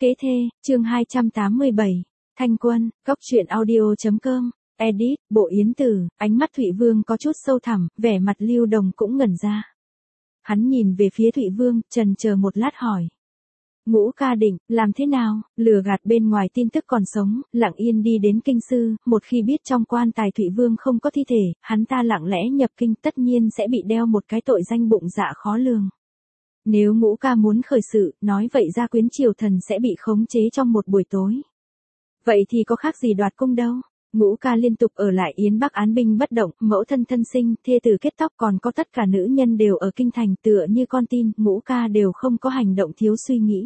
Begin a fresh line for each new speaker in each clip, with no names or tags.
Kế thê, chương 287, Thanh Quân, góc truyện audio.com, edit, Bộ Yến Tử, ánh mắt Thụy Vương có chút sâu thẳm, vẻ mặt Lưu Đồng cũng ngẩn ra. Hắn nhìn về phía Thụy Vương, chần chờ một lát hỏi. Ngũ ca định, làm thế nào, lừa gạt bên ngoài tin tức còn sống, lặng yên đi đến kinh sư, một khi biết trong quan tài Thụy Vương không có thi thể, hắn ta lặng lẽ nhập kinh tất nhiên sẽ bị đeo một cái tội danh bụng dạ khó lường. Nếu Ngũ ca muốn khởi sự, nói vậy gia quyến triều thần sẽ bị khống chế trong một buổi tối. Vậy thì có khác gì đoạt cung đâu. Ngũ ca liên tục ở lại Yến Bắc án binh bất động, mẫu thân thân sinh, thê tử kết tóc, còn có tất cả nữ nhân đều ở kinh thành, tựa như con tin, Ngũ ca đều không có hành động thiếu suy nghĩ.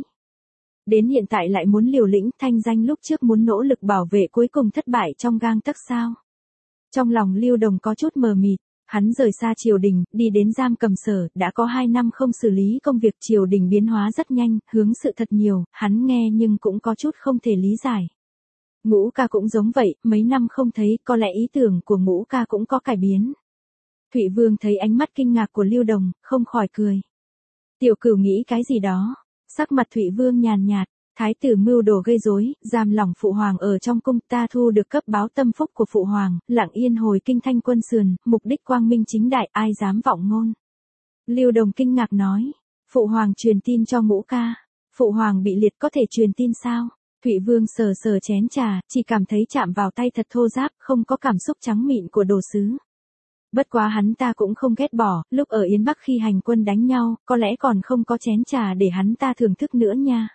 Đến hiện tại lại muốn liều lĩnh, thanh danh lúc trước muốn nỗ lực bảo vệ cuối cùng thất bại trong gang tấc sao. Trong lòng Lưu Đồng có chút mờ mịt. Hắn rời xa triều đình, đi đến giam cầm sở, đã có 2 năm không xử lý công việc, triều đình biến hóa rất nhanh, hướng sự thật nhiều, hắn nghe nhưng cũng có chút không thể lý giải. Ngũ ca cũng giống vậy, mấy năm không thấy, có lẽ ý tưởng của Ngũ ca cũng có cải biến. Thụy Vương thấy ánh mắt kinh ngạc của Lưu Đồng, không khỏi cười. Tiểu cửu nghĩ cái gì đó, sắc mặt Thụy Vương nhàn nhạt. Thái tử mưu đồ gây rối, giam lỏng phụ hoàng ở trong cung, ta thu được cấp báo tâm phúc của phụ hoàng, lặng yên hồi kinh Thanh Quân sườn, mục đích quang minh chính đại, ai dám vọng ngôn. Lưu Đồng kinh ngạc nói, phụ hoàng truyền tin cho Ngũ ca, phụ hoàng bị liệt có thể truyền tin sao? Thụy Vương sờ sờ chén trà, chỉ cảm thấy chạm vào tay thật thô ráp, không có cảm xúc trắng mịn của đồ sứ. Bất quá hắn ta cũng không ghét bỏ, lúc ở Yến Bắc khi hành quân đánh nhau, có lẽ còn không có chén trà để hắn ta thưởng thức nữa nha.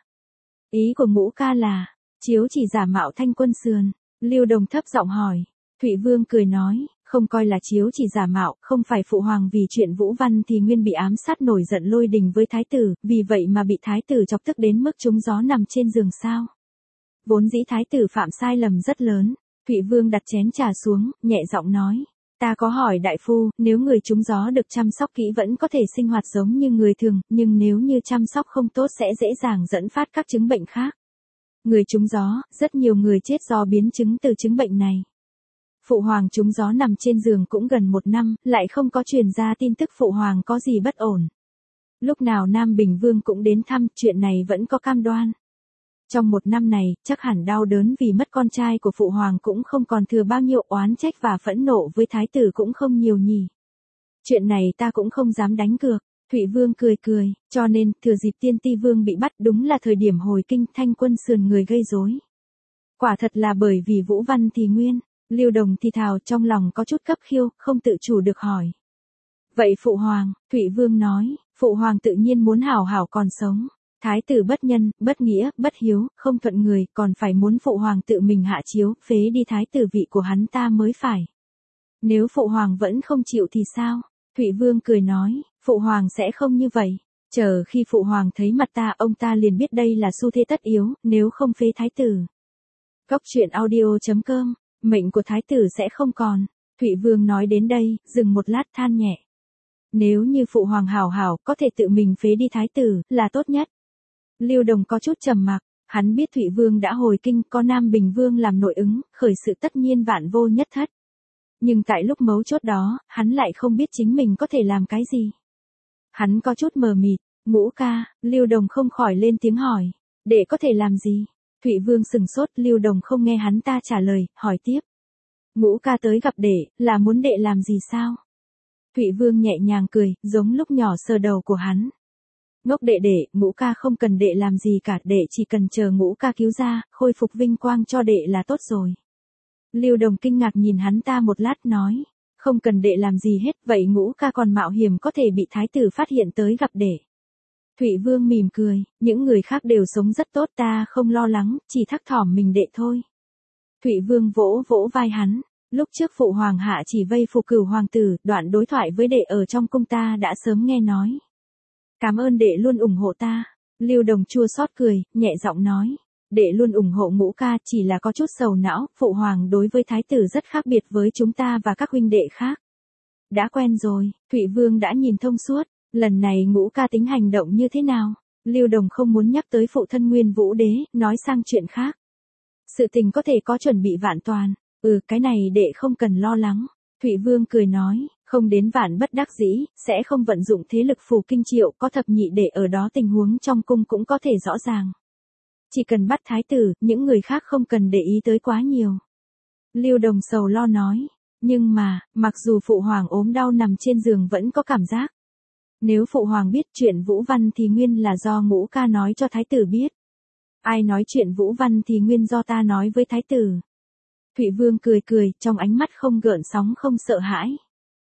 Ý của Ngũ ca là, chiếu chỉ giả mạo Thanh Quân sườn. Lưu Đồng thấp giọng hỏi. Thụy Vương cười nói, không coi là chiếu chỉ giả mạo, không phải phụ hoàng vì chuyện Vũ Văn thì nguyên bị ám sát nổi giận lôi đình với thái tử, vì vậy mà bị thái tử chọc tức đến mức trúng gió nằm trên giường sao. Vốn dĩ thái tử phạm sai lầm rất lớn. Thụy Vương đặt chén trà xuống, nhẹ giọng nói. Ta có hỏi đại phu, nếu người trúng gió được chăm sóc kỹ vẫn có thể sinh hoạt giống như người thường, nhưng nếu như chăm sóc không tốt sẽ dễ dàng dẫn phát các chứng bệnh khác. Người trúng gió, rất nhiều người chết do biến chứng từ chứng bệnh này. Phụ hoàng trúng gió nằm trên giường cũng gần 1 năm, lại không có truyền ra tin tức phụ hoàng có gì bất ổn. Lúc nào Nam Bình Vương cũng đến thăm, chuyện này vẫn có cam đoan. Trong 1 năm này, chắc hẳn đau đớn vì mất con trai của phụ hoàng cũng không còn thừa bao nhiêu, oán trách và phẫn nộ với thái tử cũng không nhiều nhỉ. Chuyện này ta cũng không dám đánh cược. Thụy Vương cười cười, cho nên, thừa dịp Tiên Ti Vương bị bắt đúng là thời điểm hồi kinh Thanh Quân sườn người gây rối. Quả thật là bởi vì Vũ Văn thì nguyên. Lưu Đồng thì thào, trong lòng có chút cấp khiêu, không tự chủ được hỏi. Vậy phụ hoàng, Thụy Vương nói, phụ hoàng tự nhiên muốn hảo hảo còn sống. Thái tử bất nhân, bất nghĩa, bất hiếu, không thuận người, còn phải muốn phụ hoàng tự mình hạ chiếu, phế đi thái tử vị của hắn ta mới phải. Nếu phụ hoàng vẫn không chịu thì sao? Thụy Vương cười nói, phụ hoàng sẽ không như vậy. Chờ khi phụ hoàng thấy mặt ta, ông ta liền biết đây là xu thế tất yếu, nếu không phế thái tử. Góc truyện audio.com, mệnh của thái tử sẽ không còn. Thụy Vương nói đến đây, dừng một lát than nhẹ. Nếu như phụ hoàng hảo hảo, có thể tự mình phế đi thái tử, là tốt nhất. Lưu Đồng có chút trầm mặc, hắn biết Thụy Vương đã hồi kinh, có Nam Bình Vương làm nội ứng, khởi sự tất nhiên vạn vô nhất thất. Nhưng tại lúc mấu chốt đó, hắn lại không biết chính mình có thể làm cái gì. Hắn có chút mờ mịt, Ngũ ca, Lưu Đồng không khỏi lên tiếng hỏi, đệ có thể làm gì? Thụy Vương sừng sốt, Lưu Đồng không nghe hắn ta trả lời, hỏi tiếp. Ngũ ca tới gặp đệ, là muốn đệ làm gì sao? Thụy Vương nhẹ nhàng cười, giống lúc nhỏ sờ đầu của hắn. Ngốc đệ đệ, Ngũ ca không cần đệ làm gì cả, đệ chỉ cần chờ Ngũ ca cứu ra, khôi phục vinh quang cho đệ là tốt rồi. Lưu Đồng kinh ngạc nhìn hắn ta một lát nói, không cần đệ làm gì hết, vậy Ngũ ca còn mạo hiểm có thể bị thái tử phát hiện tới gặp đệ. Thụy Vương mỉm cười, những người khác đều sống rất tốt, ta không lo lắng, chỉ thắc thỏm mình đệ thôi. Thụy Vương vỗ vỗ vai hắn, lúc trước phụ hoàng hạ chỉ vây Phục Cửu hoàng tử, đoạn đối thoại với đệ ở trong cung ta đã sớm nghe nói. Cảm ơn đệ luôn ủng hộ ta. Lưu Đồng chua xót cười, nhẹ giọng nói. Đệ luôn ủng hộ Ngũ ca, chỉ là có chút sầu não, phụ hoàng đối với thái tử rất khác biệt với chúng ta và các huynh đệ khác. Đã quen rồi, Thụy Vương đã nhìn thông suốt, lần này Ngũ ca tính hành động như thế nào? Lưu Đồng không muốn nhắc tới phụ thân Nguyên Vũ Đế, nói sang chuyện khác. Sự tình có thể có chuẩn bị vạn toàn, cái này đệ không cần lo lắng. Thụy Vương cười nói, không đến vạn bất đắc dĩ, sẽ không vận dụng thế lực phù kinh triệu, có thập nhị đệ ở đó tình huống trong cung cũng có thể rõ ràng. Chỉ cần bắt thái tử, những người khác không cần để ý tới quá nhiều. Lưu Đồng sầu lo nói. Nhưng mà, mặc dù phụ hoàng ốm đau nằm trên giường vẫn có cảm giác. Nếu phụ hoàng biết chuyện Vũ Văn thì nguyên là do Ngũ ca nói cho thái tử biết. Ai nói chuyện Vũ Văn thì nguyên do ta nói với thái tử. Thụy Vương cười cười, trong ánh mắt không gợn sóng không sợ hãi.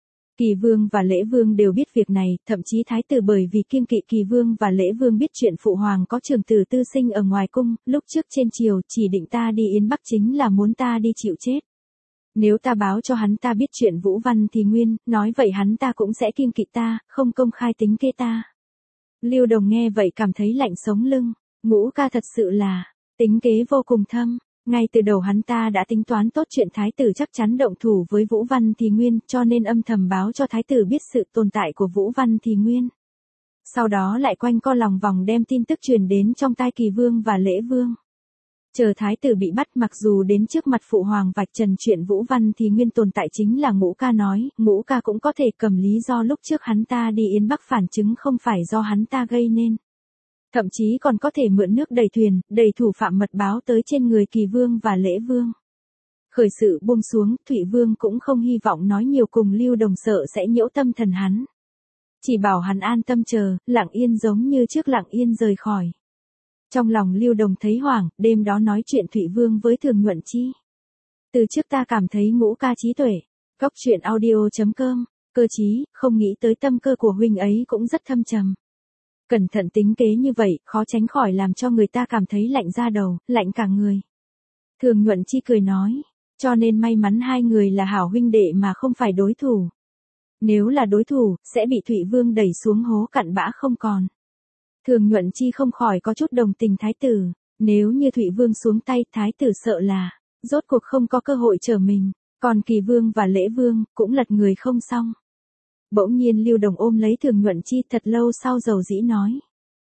Kỳ Vương và Lễ Vương đều biết việc này, thậm chí thái tử bởi vì kiêng kỵ Kỳ Vương và Lễ Vương biết chuyện phụ hoàng có trường tử tư sinh ở ngoài cung, lúc trước trên triều chỉ định ta đi Yến Bắc chính là muốn ta đi chịu chết. Nếu ta báo cho hắn ta biết chuyện Vũ Văn thì nguyên, nói vậy hắn ta cũng sẽ kiêng kỵ ta, không công khai tính kế ta. Lưu Đồng nghe vậy cảm thấy lạnh sống lưng, Ngũ ca thật sự là, tính kế vô cùng thâm. Ngay từ đầu hắn ta đã tính toán tốt chuyện thái tử chắc chắn động thủ với Vũ Văn thì nguyên, cho nên âm thầm báo cho thái tử biết sự tồn tại của Vũ Văn thì nguyên. Sau đó lại quanh co lòng vòng đem tin tức truyền đến trong tai Kỳ Vương và Lễ Vương. Chờ thái tử bị bắt, mặc dù đến trước mặt phụ hoàng vạch trần chuyện Vũ Văn thì nguyên tồn tại chính là Ngũ ca nói, Ngũ ca cũng có thể cầm lý do lúc trước hắn ta đi Yến Bắc phản chứng không phải do hắn ta gây nên. Thậm chí còn có thể mượn nước đẩy thuyền, đẩy thủ phạm mật báo tới trên người Kỳ Vương và Lễ Vương. Khởi sự buông xuống, Thụy Vương cũng không hy vọng nói nhiều cùng Lưu Đồng sợ sẽ nhiễu tâm thần hắn. Chỉ bảo hắn an tâm chờ, lặng yên giống như trước lặng yên rời khỏi. Trong lòng Lưu Đồng thấy hoảng, đêm đó nói chuyện Thụy Vương với Thường Nhuận Chi. Từ trước ta cảm thấy Ngũ ca trí tuệ. Góc truyện audio.com, cơ trí, không nghĩ tới tâm cơ của huynh ấy cũng rất thâm trầm. Cẩn thận tính kế như vậy, khó tránh khỏi làm cho người ta cảm thấy lạnh da đầu, lạnh cả người. Thường Nhuận Chi cười nói, cho nên may mắn hai người là hảo huynh đệ mà không phải đối thủ. Nếu là đối thủ, sẽ bị Thụy Vương đẩy xuống hố cặn bã không còn. Thường Nhuận Chi không khỏi có chút đồng tình thái tử, nếu như Thụy Vương xuống tay, thái tử sợ là, rốt cuộc không có cơ hội trở mình, còn Kỳ Vương và Lễ Vương, cũng lật người không xong. Bỗng nhiên Lưu Đồng ôm lấy Thường Nhuận Chi thật lâu sau dầu dĩ nói.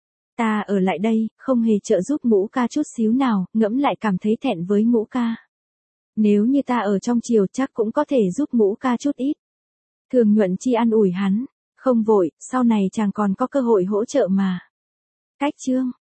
Ta ở lại đây, không hề trợ giúp Ngũ ca chút xíu nào, ngẫm lại cảm thấy thẹn với Ngũ ca. Nếu như ta ở trong triều chắc cũng có thể giúp Ngũ ca chút ít. Thường Nhuận Chi an ủi hắn, không vội, sau này chàng còn có cơ hội hỗ trợ mà. Cách chương.